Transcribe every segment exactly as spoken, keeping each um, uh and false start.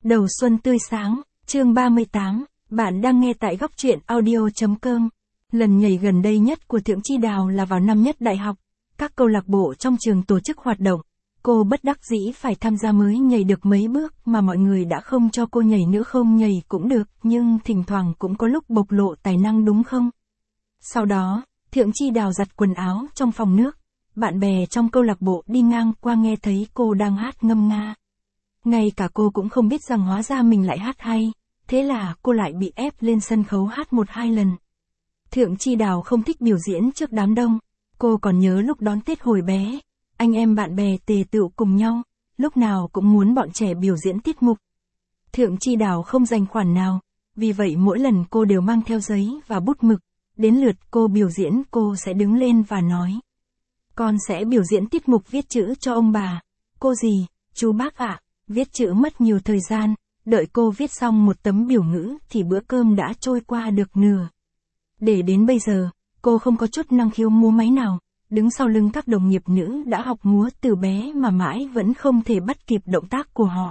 Đầu xuân tươi sáng, chương ba mươi tám, bạn đang nghe tại góc truyện audio chấm com. Lần nhảy gần đây nhất của Thượng Chi Đào là vào năm nhất đại học. Các câu lạc bộ trong trường tổ chức hoạt động. Cô bất đắc dĩ phải tham gia mới nhảy được mấy bước mà mọi người đã không cho cô nhảy nữa. Không nhảy cũng được, nhưng thỉnh thoảng cũng có lúc bộc lộ tài năng đúng không? Sau đó, Thượng Chi Đào giặt quần áo trong phòng nước. Bạn bè trong câu lạc bộ đi ngang qua nghe thấy cô đang hát ngâm nga. Ngay cả cô cũng không biết rằng hóa ra mình lại hát hay, thế là cô lại bị ép lên sân khấu hát một hai lần. Thượng Chi Đào không thích biểu diễn trước đám đông, cô còn nhớ lúc đón Tết hồi bé, anh em bạn bè tề tựu cùng nhau, lúc nào cũng muốn bọn trẻ biểu diễn tiết mục. Thượng Chi Đào không dành khoản nào, vì vậy mỗi lần cô đều mang theo giấy và bút mực, đến lượt cô biểu diễn cô sẽ đứng lên và nói. Con sẽ biểu diễn tiết mục viết chữ cho ông bà. Cô gì, chú bác ạ. Viết chữ mất nhiều thời gian, đợi cô viết xong một tấm biểu ngữ thì bữa cơm đã trôi qua được nửa. Để đến bây giờ, cô không có chút năng khiếu múa máy nào, đứng sau lưng các đồng nghiệp nữ đã học múa từ bé mà mãi vẫn không thể bắt kịp động tác của họ.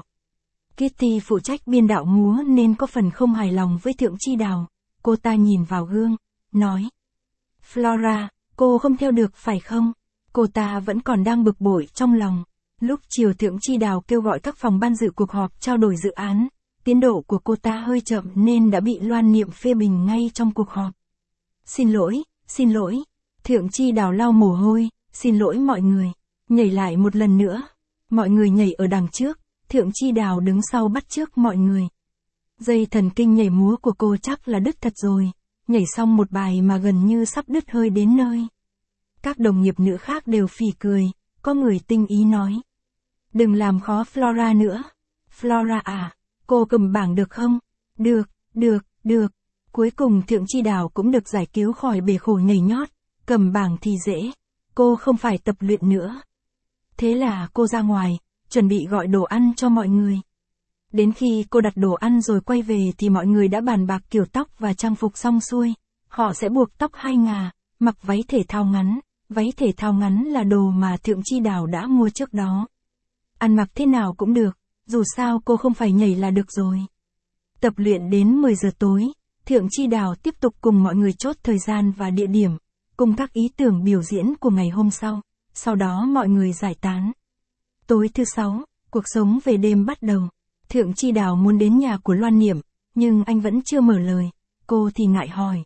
Kitty phụ trách biên đạo múa nên có phần không hài lòng với Thượng Chi Đào, cô ta nhìn vào gương, nói. Flora, cô không theo được phải không? Cô ta vẫn còn đang bực bội trong lòng. Lúc chiều Thượng Chi Đào kêu gọi các phòng ban dự cuộc họp trao đổi dự án, tiến độ của cô ta hơi chậm nên đã bị Loan Niệm phê bình ngay trong cuộc họp. Xin lỗi, xin lỗi. Thượng Chi Đào lau mồ hôi, xin lỗi mọi người. Nhảy lại một lần nữa. Mọi người nhảy ở đằng trước, Thượng Chi Đào đứng sau bắt chước mọi người. Dây thần kinh nhảy múa của cô chắc là đứt thật rồi. Nhảy xong một bài mà gần như sắp đứt hơi đến nơi. Các đồng nghiệp nữ khác đều phì cười, có người tinh ý nói. Đừng làm khó Flora nữa. Flora à, cô cầm bảng được không? Được, được, được. Cuối cùng Thượng Chi Đào cũng được giải cứu khỏi bể khổ nhảy nhót. Cầm bảng thì dễ, cô không phải tập luyện nữa. Thế là cô ra ngoài, chuẩn bị gọi đồ ăn cho mọi người. Đến khi cô đặt đồ ăn rồi quay về thì mọi người đã bàn bạc kiểu tóc và trang phục xong xuôi. Họ sẽ buộc tóc hai ngà, mặc váy thể thao ngắn. Váy thể thao ngắn là đồ mà Thượng Chi Đào đã mua trước đó. Ăn mặc thế nào cũng được, dù sao cô không phải nhảy là được rồi. Tập luyện đến mười giờ tối, Thượng Chi Đào tiếp tục cùng mọi người chốt thời gian và địa điểm, cùng các ý tưởng biểu diễn của ngày hôm sau, sau đó mọi người giải tán. Tối thứ sáu, cuộc sống về đêm bắt đầu. Thượng Chi Đào muốn đến nhà của Loan Niệm, nhưng anh vẫn chưa mở lời, cô thì ngại hỏi.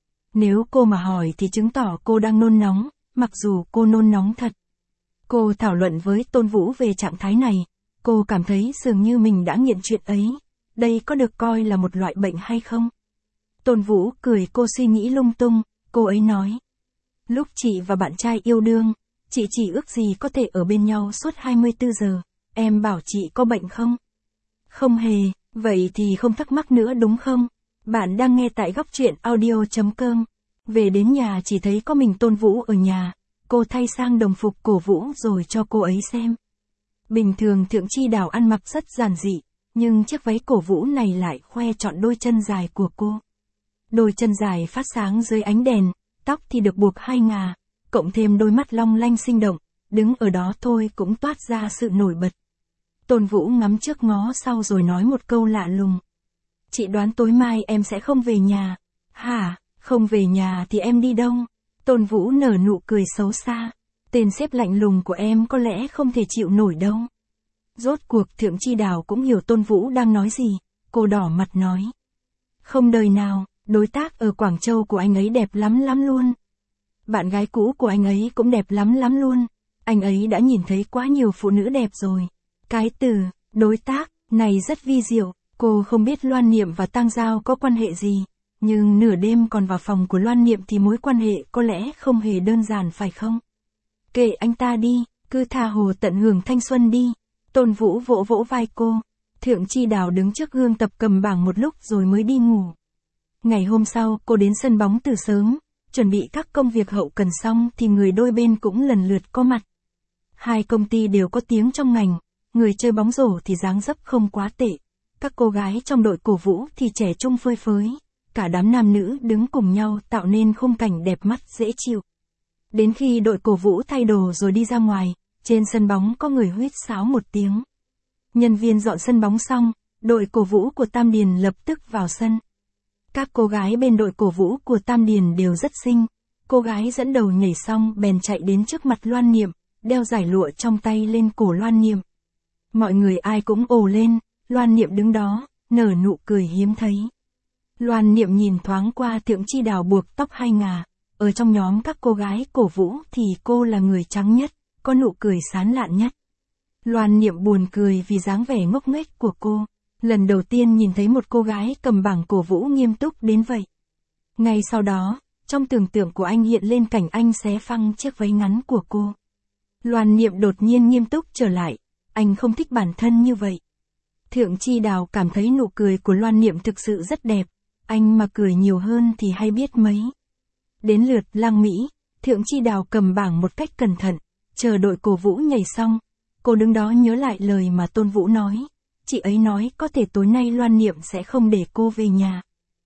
Nếu cô mà hỏi thì chứng tỏ cô đang nôn nóng. Mặc dù cô nôn nóng thật. Cô thảo luận với Tôn Vũ về trạng thái này. Cô cảm thấy dường như mình đã nghiện chuyện ấy. Đây có được coi là một loại bệnh hay không? Tôn Vũ cười cô suy nghĩ lung tung. Cô ấy nói. Lúc chị và bạn trai yêu đương, chị chỉ ước gì có thể ở bên nhau suốt hai mươi tư giờ. Em bảo chị có bệnh không? Không hề, vậy thì không thắc mắc nữa đúng không? Bạn đang nghe tại góc truyện audio chấm com. Về đến nhà chỉ thấy có mình Tôn Vũ ở nhà, cô thay sang đồng phục cổ vũ rồi cho cô ấy xem. Bình thường Thượng Chi Đào ăn mặc rất giản dị, nhưng chiếc váy cổ vũ này lại khoe trọn đôi chân dài của cô. Đôi chân dài phát sáng dưới ánh đèn, tóc thì được buộc hai ngà, cộng thêm đôi mắt long lanh sinh động, đứng ở đó thôi cũng toát ra sự nổi bật. Tôn Vũ ngắm trước ngó sau rồi nói một câu lạ lùng. Chị đoán tối mai em sẽ không về nhà. Hả? Không về nhà thì em đi đâu? Tôn Vũ nở nụ cười xấu xa. Tên sếp lạnh lùng của em có lẽ không thể chịu nổi đâu. Rốt cuộc Thượng Chi Đào cũng hiểu Tôn Vũ đang nói gì. Cô đỏ mặt nói. Không đời nào, đối tác ở Quảng Châu của anh ấy đẹp lắm lắm luôn. Bạn gái cũ của anh ấy cũng đẹp lắm lắm luôn. Anh ấy đã nhìn thấy quá nhiều phụ nữ đẹp rồi. Cái từ, đối tác, này rất vi diệu. Cô không biết Loan Niệm và Tang Giao có quan hệ gì. Nhưng nửa đêm còn vào phòng của Loan Niệm thì mối quan hệ có lẽ không hề đơn giản phải không? Kệ anh ta đi, cứ tha hồ tận hưởng thanh xuân đi. Tôn Vũ vỗ vỗ vai cô. Thượng Chi Đào đứng trước gương tập cầm bảng một lúc rồi mới đi ngủ. Ngày hôm sau cô đến sân bóng từ sớm, chuẩn bị các công việc hậu cần xong thì người đôi bên cũng lần lượt có mặt. Hai công ty đều có tiếng trong ngành, người chơi bóng rổ thì dáng dấp không quá tệ. Các cô gái trong đội cổ vũ thì trẻ trung phơi phới. Cả đám nam nữ đứng cùng nhau tạo nên khung cảnh đẹp mắt dễ chịu. Đến khi đội cổ vũ thay đồ rồi đi ra ngoài, trên sân bóng có người huýt sáo một tiếng. Nhân viên dọn sân bóng xong, đội cổ vũ của Tam Điền lập tức vào sân. Các cô gái bên đội cổ vũ của Tam Điền đều rất xinh. Cô gái dẫn đầu nhảy xong bèn chạy đến trước mặt Loan Niệm, đeo giải lụa trong tay lên cổ Loan Niệm. Mọi người ai cũng ồ lên, Loan Niệm đứng đó, nở nụ cười hiếm thấy. Loan Niệm nhìn thoáng qua Thượng Chi Đào buộc tóc hai ngà, ở trong nhóm các cô gái cổ vũ thì cô là người trắng nhất, có nụ cười sán lạn nhất. Loan Niệm buồn cười vì dáng vẻ ngốc nghếch của cô, lần đầu tiên nhìn thấy một cô gái cầm bảng cổ vũ nghiêm túc đến vậy. Ngay sau đó, trong tưởng tượng của anh hiện lên cảnh anh xé phăng chiếc váy ngắn của cô. Loan Niệm đột nhiên nghiêm túc trở lại, anh không thích bản thân như vậy. Thượng Chi Đào cảm thấy nụ cười của Loan Niệm thực sự rất đẹp, anh mà cười nhiều hơn thì hay biết mấy. Đến lượt Lang Mỹ, Thượng Chi Đào cầm bảng một cách cẩn thận, chờ đội cổ vũ nhảy xong. Cô đứng đó nhớ lại lời mà Tôn Vũ nói, chị ấy nói có thể tối nay Loan Niệm sẽ không để cô về nhà.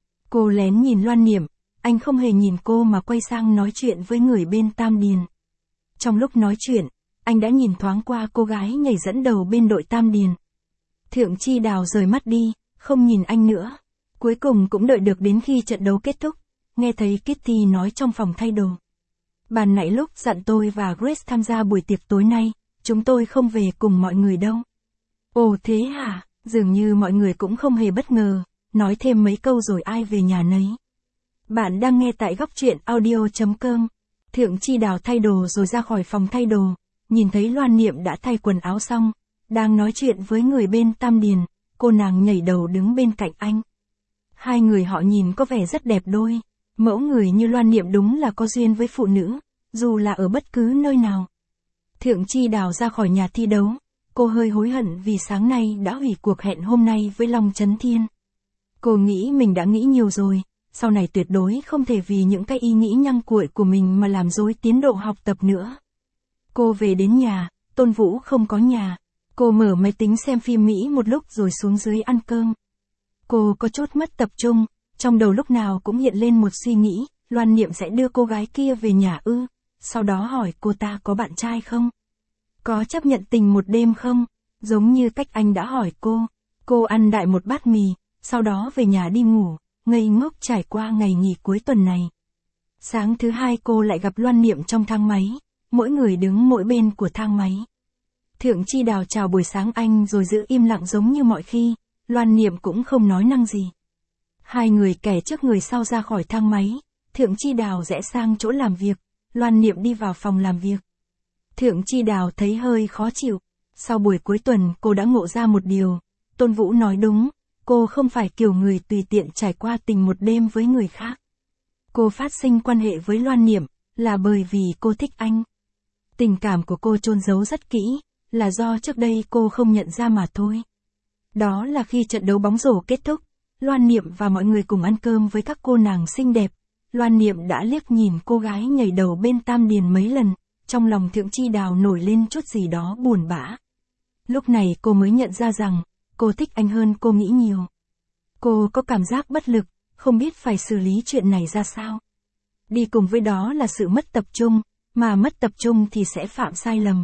Cô lén nhìn Loan Niệm, anh không hề nhìn cô mà quay sang nói chuyện với người bên Tam Điền. Trong lúc nói chuyện, anh đã nhìn thoáng qua cô gái nhảy dẫn đầu bên đội Tam Điền. Thượng Chi Đào rời mắt đi, không nhìn anh nữa. Cuối cùng cũng đợi được đến khi trận đấu kết thúc, nghe thấy Kitty nói trong phòng thay đồ. Ban nãy lúc dặn tôi và Grace tham gia buổi tiệc tối nay, chúng tôi không về cùng mọi người đâu. Ồ thế hả, dường như mọi người cũng không hề bất ngờ, nói thêm mấy câu rồi ai về nhà nấy. Bạn đang nghe tại góc truyện audio chấm com. Thượng Chi Đào thay đồ rồi ra khỏi phòng thay đồ, nhìn thấy Loan Niệm đã thay quần áo xong, đang nói chuyện với người bên Tam Điền, cô nàng nhảy đầu đứng bên cạnh anh. Hai người họ nhìn có vẻ rất đẹp đôi, mẫu người như Loan Niệm đúng là có duyên với phụ nữ, dù là ở bất cứ nơi nào. Thượng Chi Đào ra khỏi nhà thi đấu, cô hơi hối hận vì sáng nay đã hủy cuộc hẹn hôm nay với Long Chấn Thiên. Cô nghĩ mình đã nghĩ nhiều rồi, sau này tuyệt đối không thể vì những cái ý nghĩ nhăng cuội của mình mà làm rối tiến độ học tập nữa. Cô về đến nhà, Tôn Vũ không có nhà. Cô mở máy tính xem phim Mỹ một lúc rồi xuống dưới ăn cơm. Cô có chút mất tập trung, trong đầu lúc nào cũng hiện lên một suy nghĩ, Loan Niệm sẽ đưa cô gái kia về nhà ư, sau đó hỏi cô ta có bạn trai không? Có chấp nhận tình một đêm không? Giống như cách anh đã hỏi cô. Cô ăn đại một bát mì, sau đó về nhà đi ngủ, ngây ngốc trải qua ngày nghỉ cuối tuần này. Sáng thứ hai cô lại gặp Loan Niệm trong thang máy, mỗi người đứng mỗi bên của thang máy. Thượng Chi Đào chào buổi sáng anh rồi giữ im lặng giống như mọi khi, Loan Niệm cũng không nói năng gì. Hai người kẻ trước người sau ra khỏi thang máy, Thượng Chi Đào rẽ sang chỗ làm việc, Loan Niệm đi vào phòng làm việc. Thượng Chi Đào thấy hơi khó chịu, sau buổi cuối tuần cô đã ngộ ra một điều, Tôn Vũ nói đúng, cô không phải kiểu người tùy tiện trải qua tình một đêm với người khác. Cô phát sinh quan hệ với Loan Niệm, là bởi vì cô thích anh. Tình cảm của cô chôn giấu rất kỹ, là do trước đây cô không nhận ra mà thôi. Đó là khi trận đấu bóng rổ kết thúc, Loan Niệm và mọi người cùng ăn cơm với các cô nàng xinh đẹp. Loan Niệm đã liếc nhìn cô gái nhảy đầu bên Tam Điền mấy lần, trong lòng Thượng Chi Đào nổi lên chút gì đó buồn bã. Lúc này cô mới nhận ra rằng, cô thích anh hơn cô nghĩ nhiều. Cô có cảm giác bất lực, không biết phải xử lý chuyện này ra sao. Đi cùng với đó là sự mất tập trung, mà mất tập trung thì sẽ phạm sai lầm.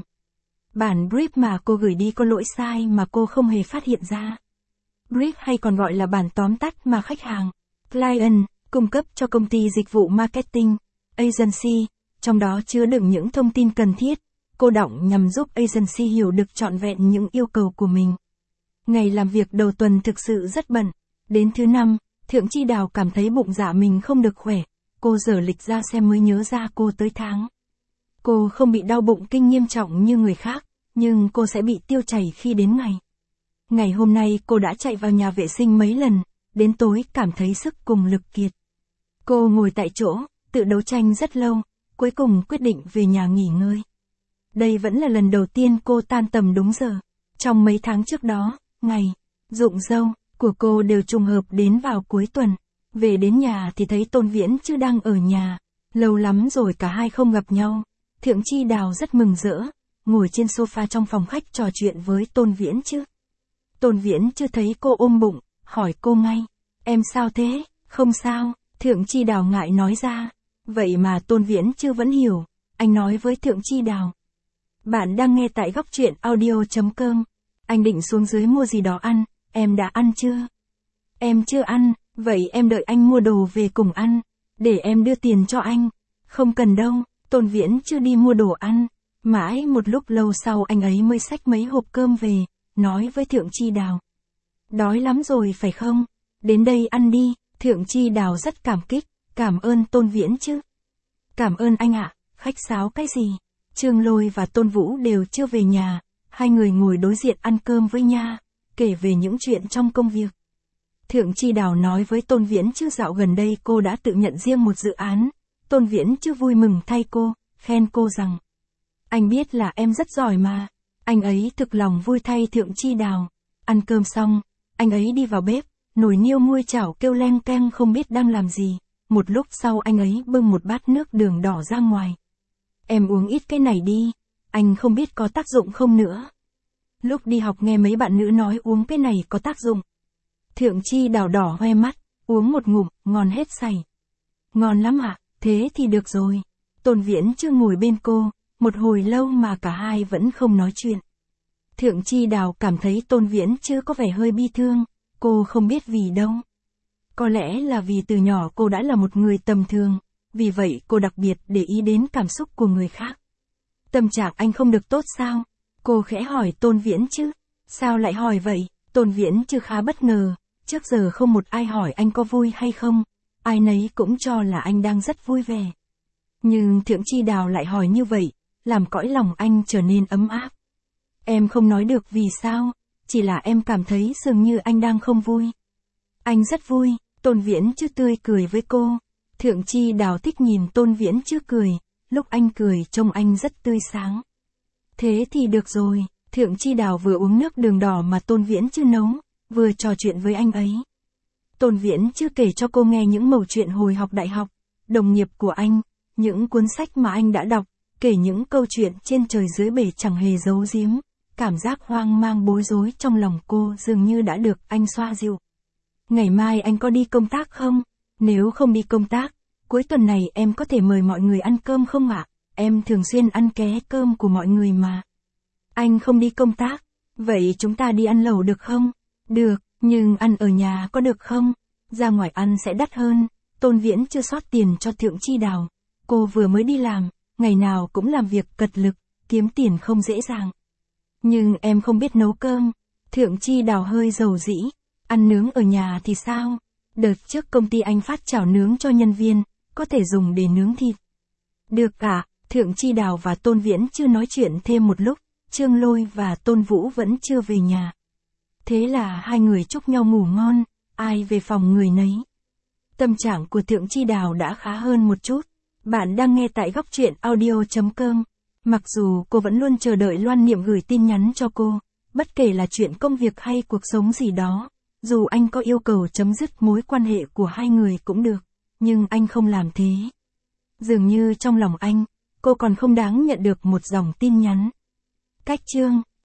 Bản brief mà cô gửi đi có lỗi sai mà cô không hề phát hiện ra. Brief hay còn gọi là bản tóm tắt mà khách hàng, client, cung cấp cho công ty dịch vụ marketing, agency, trong đó chứa đựng những thông tin cần thiết, cô đọng nhằm giúp agency hiểu được trọn vẹn những yêu cầu của mình. Ngày làm việc đầu tuần thực sự rất bận. Đến thứ năm, Thượng Chi Đào cảm thấy bụng dạ mình không được khỏe. Cô dở lịch ra xem mới nhớ ra cô tới tháng. Cô không bị đau bụng kinh nghiêm trọng như người khác, nhưng cô sẽ bị tiêu chảy khi đến ngày. Ngày hôm nay cô đã chạy vào nhà vệ sinh mấy lần, đến tối cảm thấy sức cùng lực kiệt. Cô ngồi tại chỗ, tự đấu tranh rất lâu, cuối cùng quyết định về nhà nghỉ ngơi. Đây vẫn là lần đầu tiên cô tan tầm đúng giờ. Trong mấy tháng trước đó, ngày rụng râu của cô đều trùng hợp đến vào cuối tuần. Về đến nhà thì thấy Tôn Viễn chưa đang ở nhà. Lâu lắm rồi cả hai không gặp nhau. Thượng Chi Đào rất mừng rỡ, ngồi trên sofa trong phòng khách trò chuyện với Tôn Viễn chứ. Tôn Viễn chưa thấy cô ôm bụng, hỏi cô ngay. Em sao thế? Không sao, Thượng Chi Đào ngại nói ra. Vậy mà Tôn Viễn chưa vẫn hiểu. Anh nói với Thượng Chi Đào. Bạn đang nghe tại góc truyện audio chấm com. Anh định xuống dưới mua gì đó ăn, em đã ăn chưa? Em chưa ăn, vậy em đợi anh mua đồ về cùng ăn, để em đưa tiền cho anh. Không cần đâu, Tôn Viễn chưa đi mua đồ ăn. Mãi một lúc lâu sau anh ấy mới xách mấy hộp cơm về, nói với Thượng Chi Đào. Đói lắm rồi phải không? Đến đây ăn đi. Thượng Chi Đào rất cảm kích, cảm ơn Tôn Viễn chứ. Cảm ơn anh ạ, khách sáo cái gì? Trương Lôi và Tôn Vũ đều chưa về nhà, hai người ngồi đối diện ăn cơm với nha, kể về những chuyện trong công việc. Thượng Chi Đào nói với Tôn Viễn chứ dạo gần đây cô đã tự nhận riêng một dự án. Tôn Viễn chứ vui mừng thay cô, khen cô rằng. Anh biết là em rất giỏi mà. Anh ấy thực lòng vui thay Thượng Chi Đào. Ăn cơm xong, anh ấy đi vào bếp, nồi niêu nguôi chảo kêu leng keng không biết đang làm gì. Một lúc sau anh ấy bưng một bát nước đường đỏ ra ngoài. Em uống ít cái này đi, anh không biết có tác dụng không nữa. Lúc đi học nghe mấy bạn nữ nói uống cái này có tác dụng. Thượng Chi Đào đỏ hoe mắt, uống một ngụm, ngon hết sảy. Ngon lắm ạ, thế thì được rồi. Tôn Viễn chưa ngồi bên cô, một hồi lâu mà cả hai vẫn không nói chuyện. Thượng Chi Đào cảm thấy Tôn Viễn chưa có vẻ hơi bi thương, cô không biết vì đâu. Có lẽ là vì từ nhỏ cô đã là một người tầm thường, vì vậy cô đặc biệt để ý đến cảm xúc của người khác. Tâm trạng anh không được tốt sao? Cô khẽ hỏi Tôn Viễn chứ. Sao lại hỏi vậy? Tôn Viễn chứ khá bất ngờ, trước giờ không một ai hỏi anh có vui hay không, ai nấy cũng cho là anh đang rất vui vẻ. Nhưng Thượng Chi Đào lại hỏi như vậy, làm cõi lòng anh trở nên ấm áp. Em không nói được vì sao, chỉ là em cảm thấy dường như anh đang không vui. Anh rất vui, Tôn Viễn chứ tươi cười với cô. Thượng Chi Đào thích nhìn Tôn Viễn chứ cười, lúc anh cười trông anh rất tươi sáng. Thế thì được rồi, Thượng Chi Đào vừa uống nước đường đỏ mà Tôn Viễn chứ nấu, vừa trò chuyện với anh ấy. Tôn Viễn chứ kể cho cô nghe những mẩu chuyện hồi học đại học, đồng nghiệp của anh, những cuốn sách mà anh đã đọc, kể những câu chuyện trên trời dưới bể chẳng hề giấu giếm. Cảm giác hoang mang bối rối trong lòng cô dường như đã được anh xoa dịu. Ngày mai anh có đi công tác không? Nếu không đi công tác, cuối tuần này em có thể mời mọi người ăn cơm không ạ? Em thường xuyên ăn ké cơm của mọi người mà. Anh không đi công tác, vậy chúng ta đi ăn lẩu được không? Được, nhưng ăn ở nhà có được không? Ra ngoài ăn sẽ đắt hơn. Tôn Viễn chưa sót tiền cho Thượng Chi Đào. Cô vừa mới đi làm, ngày nào cũng làm việc cật lực, kiếm tiền không dễ dàng. Nhưng em không biết nấu cơm. Thượng Chi Đào hơi dầu dĩ. Ăn nướng ở nhà thì sao? Đợt trước công ty anh phát chảo nướng cho nhân viên, có thể dùng để nướng thịt. Được cả, Thượng Chi Đào và Tôn Viễn chưa nói chuyện thêm một lúc, Trương Lôi và Tôn Vũ vẫn chưa về nhà. Thế là hai người chúc nhau ngủ ngon, ai về phòng người nấy. Tâm trạng của Thượng Chi Đào đã khá hơn một chút. Bạn đang nghe tại góc truyện audio chấm com. Mặc dù cô vẫn luôn chờ đợi Loan Niệm gửi tin nhắn cho cô, bất kể là chuyện công việc hay cuộc sống gì đó, dù anh có yêu cầu chấm dứt mối quan hệ của hai người cũng được, nhưng anh không làm thế. Dường như trong lòng anh, cô còn không đáng nhận được một dòng tin nhắn. Cách chương